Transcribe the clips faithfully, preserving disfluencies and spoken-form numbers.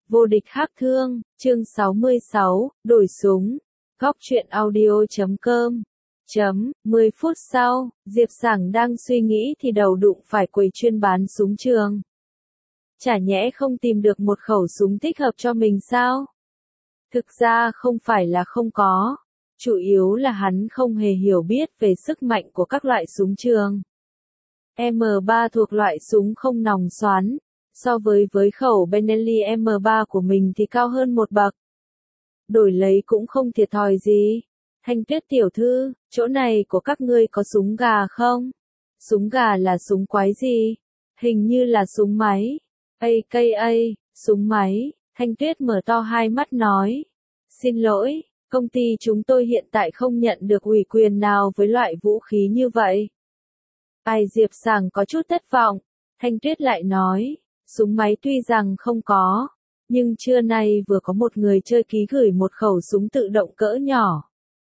Vô địch hắc thương, chương sáu mươi sáu, đổi súng. Góc truyện audio chấm com. Chấm, mười phút sau, Diệp Sảng đang suy nghĩ thì đầu đụng phải quầy chuyên bán súng trường. Chả nhẽ không tìm được một khẩu súng thích hợp cho mình sao? Thực ra không phải là không có. Chủ yếu là hắn không hề hiểu biết về sức mạnh của các loại súng trường. M ba thuộc loại súng không nòng xoắn. So với với khẩu Benelli M ba của mình thì cao hơn một bậc. Đổi lấy cũng không thiệt thòi gì. Thanh Tuyết tiểu thư, chỗ này của các ngươi có súng gà không? Súng gà là súng quái gì? Hình như là súng máy. a ca a, súng máy. Thanh Tuyết mở to hai mắt nói. Xin lỗi, công ty chúng tôi hiện tại không nhận được ủy quyền nào với loại vũ khí như vậy. Ai Diệp Sảng có chút thất vọng. Thanh Tuyết lại nói. Súng máy tuy rằng không có, nhưng trưa nay vừa có một người chơi ký gửi một khẩu súng tự động cỡ nhỏ.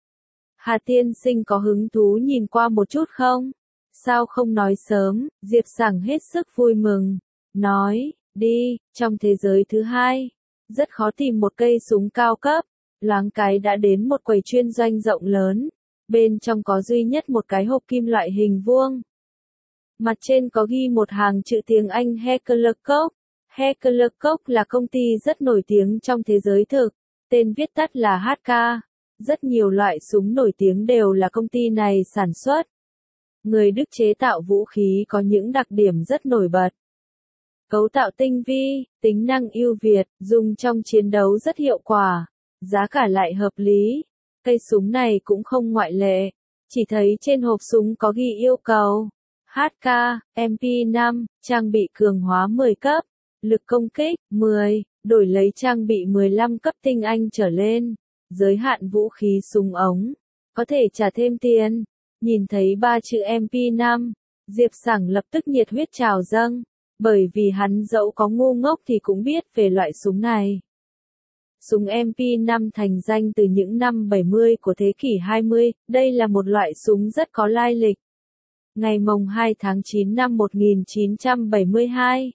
Hà tiên sinh có hứng thú nhìn qua một chút không? Sao không nói sớm? Diệp Sảng hết sức vui mừng. Nói, đi, trong thế giới thứ hai, rất khó tìm một cây súng cao cấp. Loáng cái đã đến một quầy chuyên doanh rộng lớn. Bên trong có duy nhất một cái hộp kim loại hình vuông. Mặt trên có ghi một hàng chữ tiếng Anh Heckler-Koch. Heckler-Koch là công ty rất nổi tiếng trong thế giới thực, tên viết tắt là hát ca. Rất nhiều loại súng nổi tiếng đều là công ty này sản xuất. Người Đức chế tạo vũ khí có những đặc điểm rất nổi bật. Cấu tạo tinh vi, tính năng ưu việt, dùng trong chiến đấu rất hiệu quả, giá cả lại hợp lý. Cây súng này cũng không ngoại lệ, chỉ thấy trên hộp súng có ghi yêu cầu. hát ca, em pê năm, trang bị cường hóa mười cấp, lực công kích, mười, đổi lấy trang bị mười lăm cấp tinh anh trở lên, giới hạn vũ khí súng ống, có thể trả thêm tiền. Nhìn thấy ba chữ em pê năm, Diệp Sảng lập tức nhiệt huyết trào dâng, bởi vì hắn dẫu có ngu ngốc thì cũng biết về loại súng này. Súng em pê năm thành danh từ những năm bảy mươi của thế kỷ hai mươi, đây là một loại súng rất có lai lịch. Ngày mồng hai tháng chín năm một nghìn chín trăm bảy mươi hai,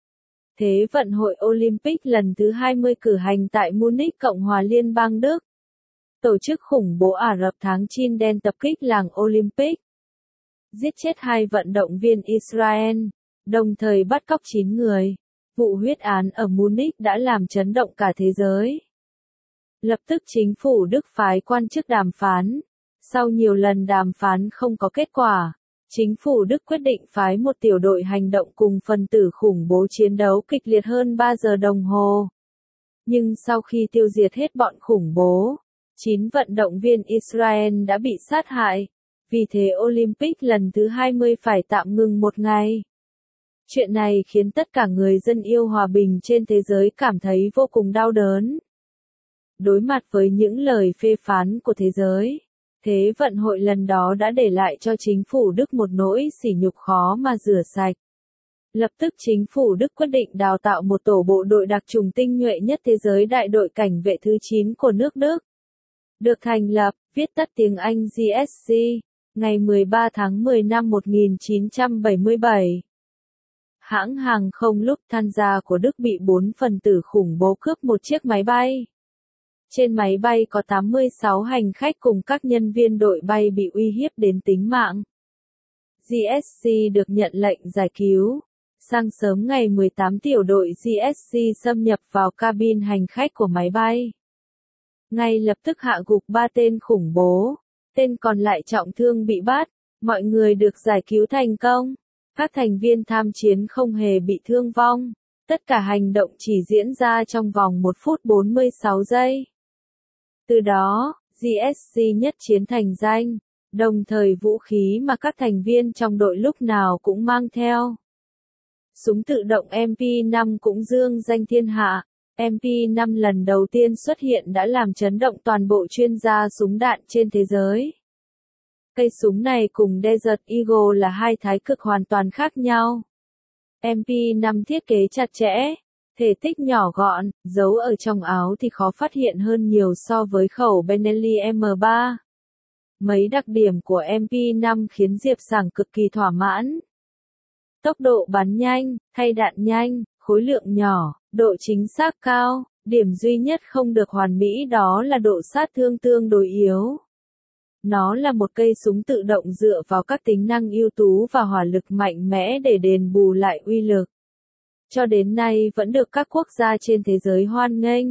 Thế vận hội Olympic lần thứ hai mươi cử hành tại Munich, Cộng hòa Liên bang Đức. Tổ chức khủng bố Ả Rập tháng chín đen tập kích làng Olympic. Giết chết hai vận động viên Israel, đồng thời bắt cóc chín người. Vụ huyết án ở Munich đã làm chấn động cả thế giới. Lập tức chính phủ Đức phái quan chức đàm phán. Sau nhiều lần đàm phán không có kết quả, chính phủ Đức quyết định phái một tiểu đội hành động cùng phần tử khủng bố chiến đấu kịch liệt hơn ba giờ đồng hồ. Nhưng sau khi tiêu diệt hết bọn khủng bố, chín vận động viên Israel đã bị sát hại. Vì thế Olympic lần thứ hai mươi phải tạm ngừng một ngày. Chuyện này khiến tất cả người dân yêu hòa bình trên thế giới cảm thấy vô cùng đau đớn. Đối mặt với những lời phê phán của thế giới, Thế vận hội lần đó đã để lại cho chính phủ Đức một nỗi sỉ nhục khó mà rửa sạch. Lập tức chính phủ Đức quyết định đào tạo một tổ bộ đội đặc chủng tinh nhuệ nhất thế giới, đại đội cảnh vệ thứ chín của nước Đức. Được thành lập, viết tắt tiếng Anh giê ét xê, ngày mười ba tháng mười năm một nghìn chín trăm bảy mươi bảy. Hãng hàng không Lufthansa của Đức bị bốn phần tử khủng bố cướp một chiếc máy bay. Trên máy bay có tám mươi sáu hành khách cùng các nhân viên đội bay bị uy hiếp đến tính mạng. giê ét xê được nhận lệnh giải cứu. Sáng sớm ngày mười tám, tiểu đội giê ét xê xâm nhập vào cabin hành khách của máy bay. Ngay lập tức hạ gục ba tên khủng bố. Tên còn lại trọng thương bị bắt. Mọi người được giải cứu thành công. Các thành viên tham chiến không hề bị thương vong. Tất cả hành động chỉ diễn ra trong vòng một phút bốn mươi sáu giây. Từ đó, giê ét xê nhất chiến thành danh, đồng thời vũ khí mà các thành viên trong đội lúc nào cũng mang theo. Súng tự động em pê năm cũng dương danh thiên hạ. em pê năm lần đầu tiên xuất hiện đã làm chấn động toàn bộ chuyên gia súng đạn trên thế giới. Cây súng này cùng Desert Eagle là hai thái cực hoàn toàn khác nhau. em pê năm thiết kế chặt chẽ, thể tích nhỏ gọn, giấu ở trong áo thì khó phát hiện hơn nhiều so với khẩu Benelli M ba. Mấy đặc điểm của em pê năm khiến Diệp Sảng cực kỳ thỏa mãn. Tốc độ bắn nhanh, thay đạn nhanh, khối lượng nhỏ, Độ chính xác cao, điểm duy nhất không được hoàn mỹ đó là độ sát thương tương đối yếu. Nó là một cây súng tự động dựa vào các tính năng ưu tú và hỏa lực mạnh mẽ để đền bù lại uy lực. Cho đến nay vẫn được các quốc gia trên thế giới hoan nghênh.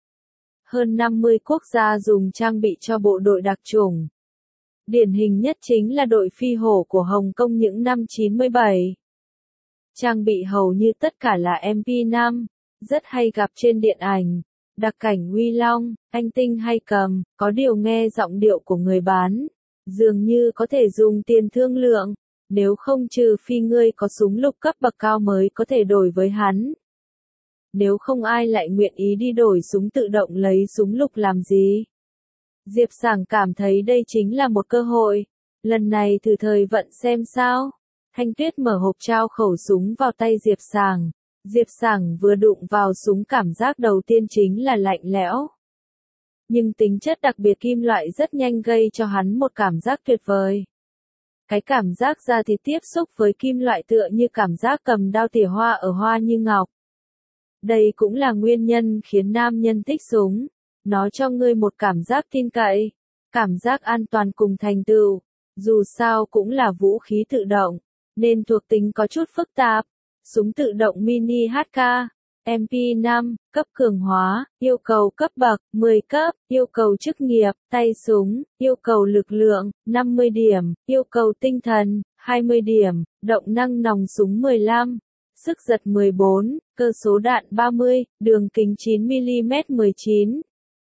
Hơn năm mươi quốc gia dùng trang bị cho bộ đội đặc chủng. Điển hình nhất chính là đội phi hổ của Hồng Kông những năm chín mươi bảy. Trang bị hầu như tất cả là em pê năm, rất hay gặp trên điện ảnh, đặc cảnh uy long, anh tinh hay cầm, có điều nghe giọng điệu của người bán, dường như có thể dùng tiền thương lượng, nếu không trừ phi ngươi có súng lục cấp bậc cao mới có thể đổi với hắn. Nếu không ai lại nguyện ý đi đổi súng tự động lấy súng lục làm gì? Diệp Sảng cảm thấy đây chính là một cơ hội, lần này thử thời vận xem sao. Thanh Tuyết mở hộp trao khẩu súng vào tay Diệp Sảng. Diệp Sảng vừa đụng vào súng cảm giác đầu tiên chính là lạnh lẽo. Nhưng tính chất đặc biệt kim loại rất nhanh gây cho hắn một cảm giác tuyệt vời. Cái cảm giác da thịt tiếp xúc với kim loại tựa như cảm giác cầm đao tỉa hoa ở hoa như ngọc. Đây cũng là nguyên nhân khiến nam nhân thích súng. Nó cho ngươi một cảm giác tin cậy, cảm giác an toàn cùng thành tựu. Dù sao cũng là vũ khí tự động, nên thuộc tính có chút phức tạp. Súng tự động mini hát ca, em pê năm, cấp cường hóa, yêu cầu cấp bậc, mười cấp, yêu cầu chức nghiệp, tay súng, yêu cầu lực lượng, năm mươi điểm, yêu cầu tinh thần, hai mươi điểm, động năng nòng súng mười lăm, sức giật mười bốn, cơ số đạn ba mươi, đường kính chín mi li mét mười chín,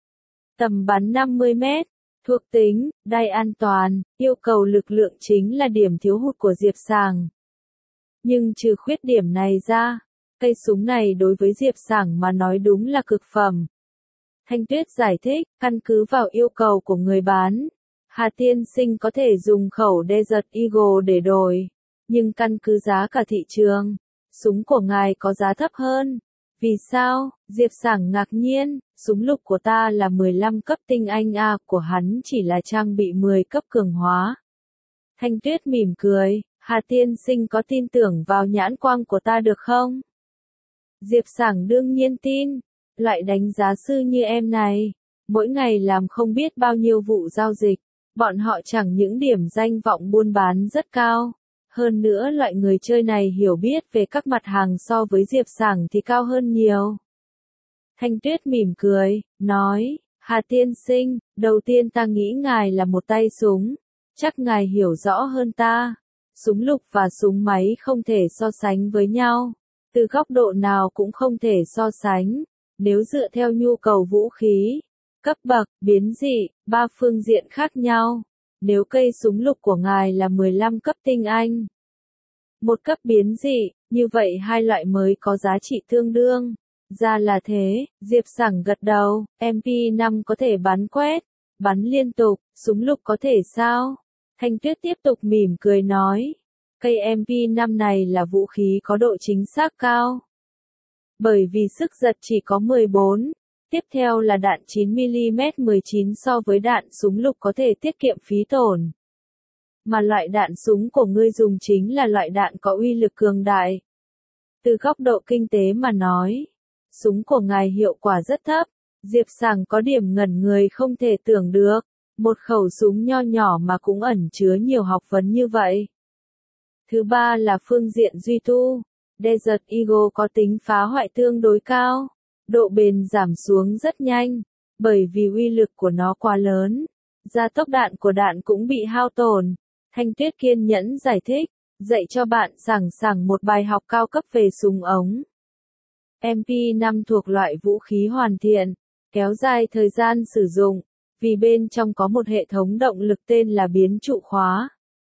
tầm bắn năm mươi mét. Thuộc tính, đai an toàn, yêu cầu lực lượng chính là điểm thiếu hụt của Diệp Sảng. Nhưng trừ khuyết điểm này ra, cây súng này đối với Diệp Sảng mà nói đúng là cực phẩm. Thanh Tuyết giải thích, căn cứ vào yêu cầu của người bán, Hà tiên sinh có thể dùng khẩu Desert Eagle để đổi, nhưng căn cứ giá cả thị trường, súng của ngài có giá thấp hơn. Vì sao? Diệp Sảng ngạc nhiên, súng lục của ta là mười lăm cấp tinh anh A, của hắn chỉ là trang bị mười cấp cường hóa. Thanh Tuyết mỉm cười, Hà tiên sinh có tin tưởng vào nhãn quang của ta được không? Diệp Sảng đương nhiên tin, loại đánh giá sư như em này, mỗi ngày làm không biết bao nhiêu vụ giao dịch, bọn họ chẳng những điểm danh vọng buôn bán rất cao. Hơn nữa loại người chơi này hiểu biết về các mặt hàng so với Diệp Sảng thì cao hơn nhiều. Thanh Tuyết mỉm cười, nói, Hà tiên sinh, đầu tiên ta nghĩ ngài là một tay súng, chắc ngài hiểu rõ hơn ta. Súng lục và súng máy không thể so sánh với nhau, từ góc độ nào cũng không thể so sánh, nếu dựa theo nhu cầu vũ khí, cấp bậc, biến dị, ba phương diện khác nhau. Nếu cây súng lục của ngài là mười lăm cấp tinh anh, một cấp biến dị, như vậy hai loại mới có giá trị tương đương. Ra là thế, Diệp Sảng gật đầu, em pê năm có thể bắn quét, bắn liên tục, súng lục có thể sao? Thanh Tuyết tiếp tục mỉm cười nói, cây em pê năm này là vũ khí có độ chính xác cao. Bởi vì sức giật chỉ có mười bốn, tiếp theo là đạn chín mi li mét mười chín so với đạn súng lục có thể tiết kiệm phí tổn. Mà loại đạn súng của ngươi dùng chính là loại đạn có uy lực cường đại. Từ góc độ kinh tế mà nói, súng của ngài hiệu quả rất thấp. Diệp Sảng có điểm ngẩn người không thể tưởng được, một khẩu súng nho nhỏ mà cũng ẩn chứa nhiều học vấn như vậy. Thứ ba là phương diện duy tu. Desert Eagle có tính phá hoại tương đối cao, độ bền giảm xuống rất nhanh, bởi vì uy lực của nó quá lớn, gia tốc đạn của đạn cũng bị hao tổn. Thanh Tuyết kiên nhẫn giải thích, dạy cho bạn sảng sảng một bài học cao cấp về súng ống. em pê năm thuộc loại vũ khí hoàn thiện, kéo dài thời gian sử dụng, vì bên trong có một hệ thống động lực tên là biến trụ khóa.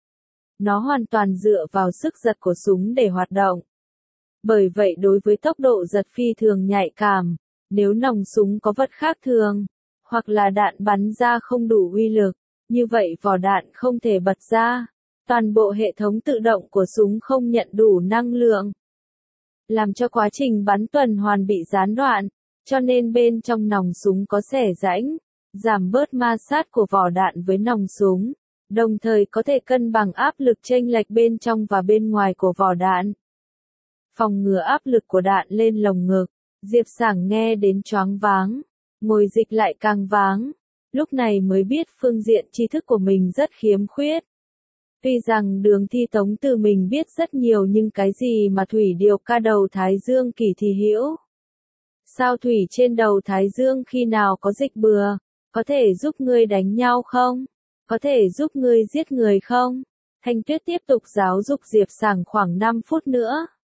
Nó hoàn toàn dựa vào sức giật của súng để hoạt động. Bởi vậy đối với tốc độ giật phi thường nhạy cảm, nếu nòng súng có vật khác thường, hoặc là đạn bắn ra không đủ uy lực, như vậy vỏ đạn không thể bật ra, toàn bộ hệ thống tự động của súng không nhận đủ năng lượng, làm cho quá trình bắn tuần hoàn bị gián đoạn, cho nên bên trong nòng súng có xẻ rãnh, giảm bớt ma sát của vỏ đạn với nòng súng, đồng thời có thể cân bằng áp lực chênh lệch bên trong và bên ngoài của vỏ đạn. Phòng ngừa áp lực của đạn lên lồng ngực, Diệp Sảng nghe đến choáng váng, ngồi dịch lại càng váng, lúc này mới biết phương diện tri thức của mình rất khiếm khuyết. Tuy rằng Đường Thi Tống từ mình biết rất nhiều nhưng cái gì mà thủy điều ca đầu Thái Dương kỳ thì hiểu. Sao thủy trên đầu Thái Dương khi nào có dịch bừa, có thể giúp ngươi đánh nhau không? Có thể giúp ngươi giết người không? Thanh Tuyết tiếp tục giáo dục Diệp Sảng khoảng năm phút nữa.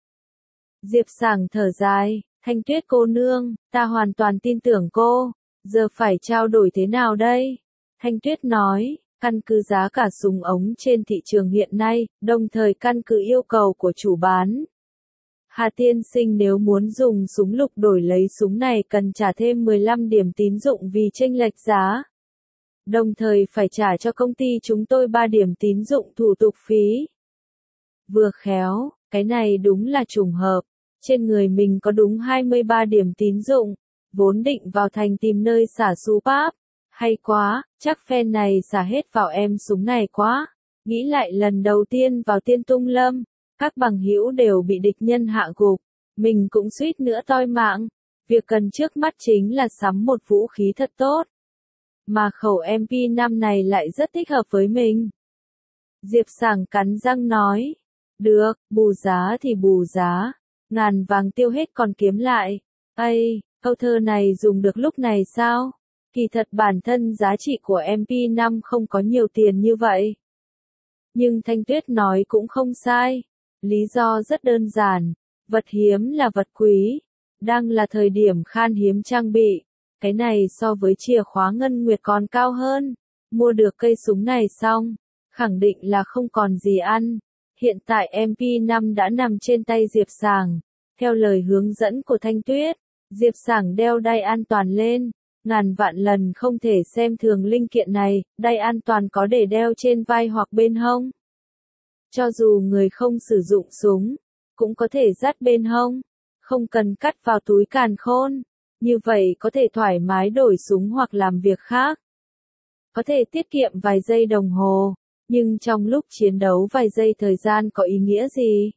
Diệp Sảng thở dài, Thanh Tuyết cô nương, ta hoàn toàn tin tưởng cô, giờ phải trao đổi thế nào đây? Thanh Tuyết nói, căn cứ giá cả súng ống trên thị trường hiện nay, đồng thời căn cứ yêu cầu của chủ bán. Hà tiên sinh nếu muốn dùng súng lục đổi lấy súng này cần trả thêm mười lăm điểm tín dụng vì chênh lệch giá. Đồng thời phải trả cho công ty chúng tôi ba điểm tín dụng thủ tục phí. Vừa khéo, cái này đúng là trùng hợp. Trên người mình có đúng hai mươi ba điểm tín dụng, vốn định vào thành tìm nơi xả xú páp. Hay quá, chắc phen này xả hết vào em súng này quá. Nghĩ lại lần đầu tiên vào Tiên Tung Lâm, các bằng hữu đều bị địch nhân hạ gục, mình cũng suýt nữa toi mạng. Việc cần trước mắt chính là sắm một vũ khí thật tốt. Mà khẩu em pê năm này lại rất thích hợp với mình. Diệp Sảng cắn răng nói, được, bù giá thì bù giá, ngàn vàng tiêu hết còn kiếm lại. Ây, câu thơ này dùng được lúc này sao? Kỳ thật bản thân giá trị của em pê năm không có nhiều tiền như vậy. Nhưng Thanh Tuyết nói cũng không sai. Lý do rất đơn giản, vật hiếm là vật quý, đang là thời điểm khan hiếm trang bị. Cái này so với chìa khóa ngân nguyệt còn cao hơn. Mua được cây súng này xong, khẳng định là không còn gì ăn. Hiện tại em pê năm đã nằm trên tay Diệp Sảng. Theo lời hướng dẫn của Thanh Tuyết, Diệp Sảng đeo đai an toàn lên. Ngàn vạn lần không thể xem thường linh kiện này, đai an toàn có để đeo trên vai hoặc bên hông. Cho dù người không sử dụng súng, cũng có thể dắt bên hông, không cần cắt vào túi càn khôn. Như vậy có thể thoải mái đổi súng hoặc làm việc khác. Có thể tiết kiệm vài giây đồng hồ, nhưng trong lúc chiến đấu vài giây thời gian có ý nghĩa gì?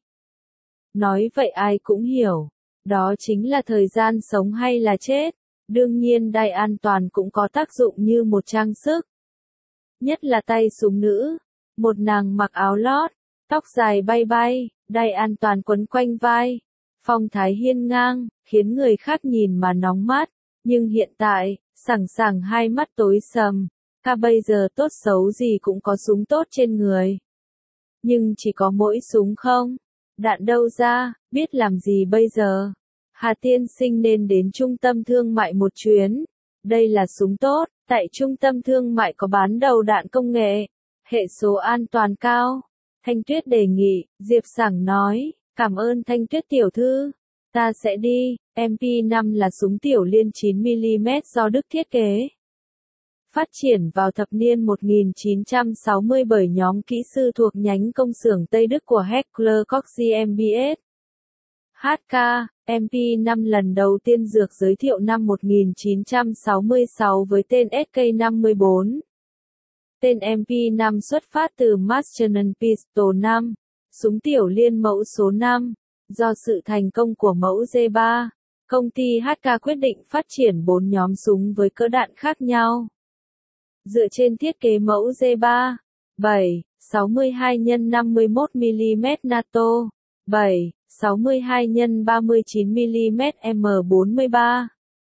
Nói vậy ai cũng hiểu, đó chính là thời gian sống hay là chết. Đương nhiên đai an toàn cũng có tác dụng như một trang sức. Nhất là tay súng nữ, một nàng mặc áo lót, tóc dài bay bay, đai an toàn quấn quanh vai. Phong thái hiên ngang, khiến người khác nhìn mà nóng mắt, nhưng hiện tại, sảng sảng hai mắt tối sầm, ca bây giờ tốt xấu gì cũng có súng tốt trên người. Nhưng chỉ có mỗi súng không? Đạn đâu ra, biết làm gì bây giờ? Hà tiên sinh nên đến trung tâm thương mại một chuyến. Đây là súng tốt, tại trung tâm thương mại có bán đầu đạn công nghệ, hệ số an toàn cao. Thanh Tuyết đề nghị, Diệp Sảng nói. Cảm ơn Thanh Tuyết tiểu thư, ta sẽ đi. em pê năm là súng tiểu liên chín mi li mét do Đức thiết kế. Phát triển vào thập niên một nghìn chín trăm sáu mươi bởi nhóm kỹ sư thuộc nhánh công xưởng Tây Đức của Heckler Koch giê em bê ét. hát ca, em pê năm lần đầu tiên được giới thiệu năm một nghìn chín trăm sáu mươi sáu với tên ét ca năm mươi bốn. Tên em pê năm xuất phát từ Masterton Pistol năm. Súng tiểu liên mẫu số năm, do sự thành công của mẫu G ba, công ty hát ca quyết định phát triển bốn nhóm súng với cỡ đạn khác nhau. Dựa trên thiết kế mẫu G ba, bảy, sáu mươi hai nhân năm mươi mốt mi li mét NATO, bảy, sáu mươi hai nhân ba mươi chín mi li mét M bốn mươi ba,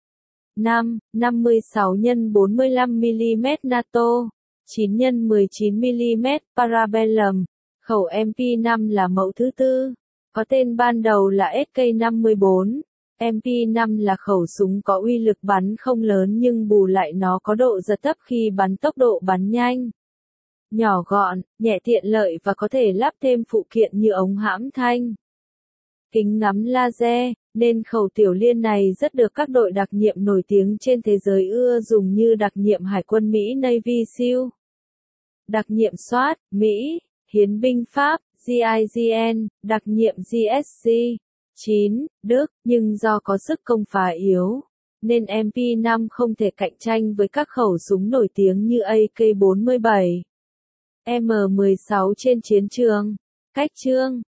năm, năm mươi sáu nhân bốn mươi lăm mi li mét NATO, chín nhân mười chín mi li mét Parabellum. Khẩu em pê năm là mẫu thứ tư, có tên ban đầu là ét ca năm mươi bốn. em pê năm là khẩu súng có uy lực bắn không lớn nhưng bù lại nó có độ giật thấp khi bắn, tốc độ bắn nhanh, nhỏ gọn, nhẹ tiện lợi và có thể lắp thêm phụ kiện như ống hãm thanh, kính ngắm laser, nên khẩu tiểu liên này rất được các đội đặc nhiệm nổi tiếng trên thế giới ưa dùng như đặc nhiệm Hải quân Mỹ Navy SEAL, đặc nhiệm SWAT, Mỹ, Hiến binh Pháp, giê i giê en, đặc nhiệm giê ét xê, chín, Đức, nhưng do có sức công phá yếu, nên em pê năm không thể cạnh tranh với các khẩu súng nổi tiếng như a ca bốn mươi bảy, M mười sáu trên chiến trường. Cách chương